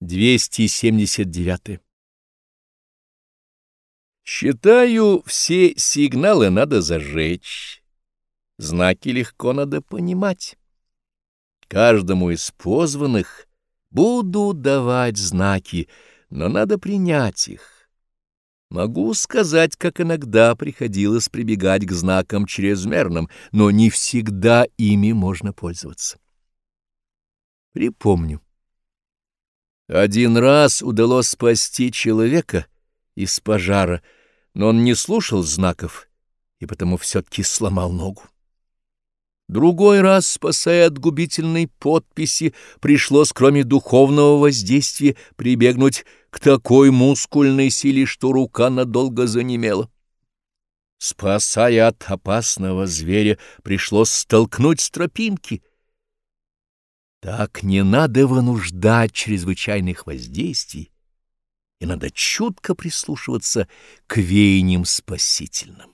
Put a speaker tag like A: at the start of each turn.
A: 279. Считаю, все сигналы надо зажечь, знаки легко надо понимать. Каждому из позванных буду давать знаки, но надо принять их. Могу сказать, как иногда приходилось прибегать к знакам чрезмерным, но не всегда ими можно пользоваться. Припомню. Один раз удалось спасти человека из пожара, но он не слушал знаков и потому все-таки сломал ногу. Другой раз, спасая от губительной подписи, пришлось, кроме духовного воздействия, прибегнуть к такой мускульной силе, что рука надолго занемела. Спасая от опасного зверя, пришлось столкнуть с тропинки. Так не надо вынуждать чрезвычайных воздействий, и надо чутко прислушиваться к веяниям спасительным.